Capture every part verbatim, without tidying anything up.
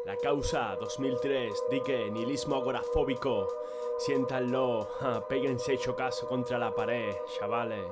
La causa, dos mil tres, dique, nihilismo agorafóbico. Siéntanlo, ja, péguense chocazo contra la pared, chavales.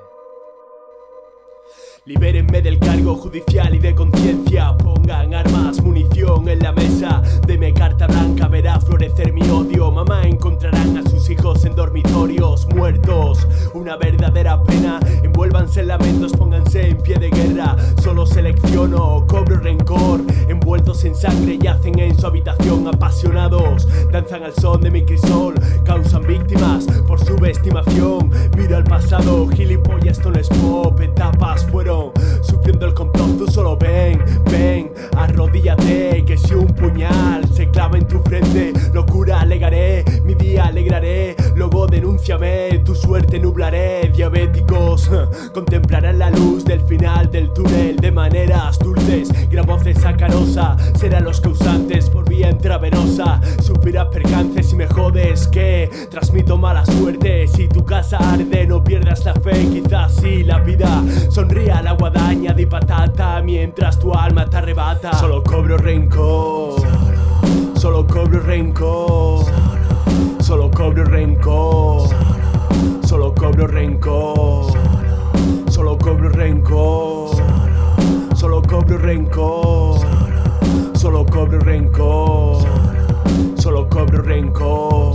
Libérenme del cargo judicial y de conciencia. Pongan armas, munición en la mesa. Deme carta blanca, verá florecer mi odio. Mamá, encontrarán a sus hijos en dormitorios muertos. Una verdadera pena. Envuélvanse en lamentos, pónganse en pie de guerra. Solo selecciono, cobro rencor. Envueltos en sangre, yacen en su habitación apasionados. Danzan al son de mi crisol. Causan víctimas por subestimación. Mira al pasado, gilipollas, esto no es pop. Etapas fueron sufriendo el complot, tú solo ven, ven, arrodíllate, que si un puñal se clava en tu frente, locura alegaré, mi día alegraré, luego denúnciame, tu suerte nublaré, diabéticos contemplarán la luz del final del túnel de maneras dulces, gran voz de sacarosa, serán los causantes por vía intravenosa, sufrirás percances y me jodes que transmito mala suerte, si tu casa arde no pierdas la fe, quizás sí la vida sonríe a la guadaña de patata mientras tu alma te arrebata. Solo cobro rencor, solo cobro rencor, solo cobro rencor, solo cobro rencor, solo cobro rencor, solo cobro rencor, solo cobro rencor, solo cobro rencor.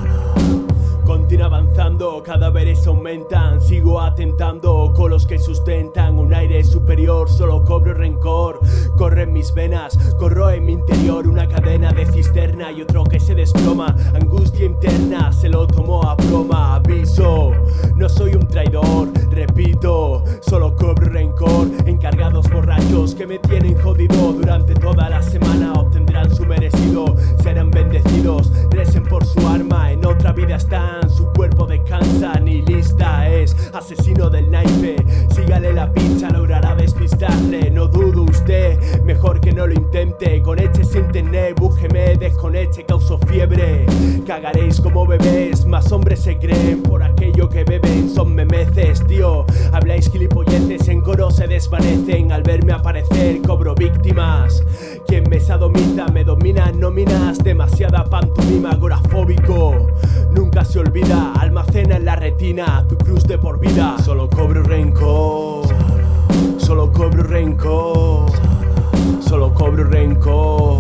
Continúa avanzando, cadáveres aumentan, sigo atentando con los que sustentan un aire superior, solo cobro rencor, corre en mis venas, corro en mi interior, una cadena de cisterna y otro que se desploma, angustia interna, se lo tomó a broma, aviso, no soy un traidor, repito, solo cobro rencor, encargados borrachos que me tienen jodido durante toda la semana obtendrán su merecido, serán bendecidos, recen por su arma, en otra vida están, su cuerpo descansa, nihilista es, asesino del naipe, sígale la pincha, logrará despistarle, no dudo usted, mejor que no lo intente, conecte sin internet, búsqueme, desconecte, causo fiebre, cagaréis como bebés, más hombres se creen por aquello que beben, son memeces, tío, habláis gilipolleces, en coro se desvanecen, al verme aparecer cobro víctimas, quien me sadomiza, me domina, nóminas, demasiada pantomima, agorafóbico, nunca se olvida, almacena en la retina tu cruz de por vida. Solo cobro rencor, solo cobro rencor, solo cobro rencor,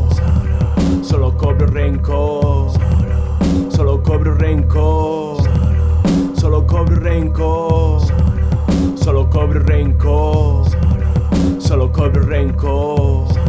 solo cobro rencor, solo cobro rencor, solo cobro rencor, solo cobro rencor, solo cobro rencor.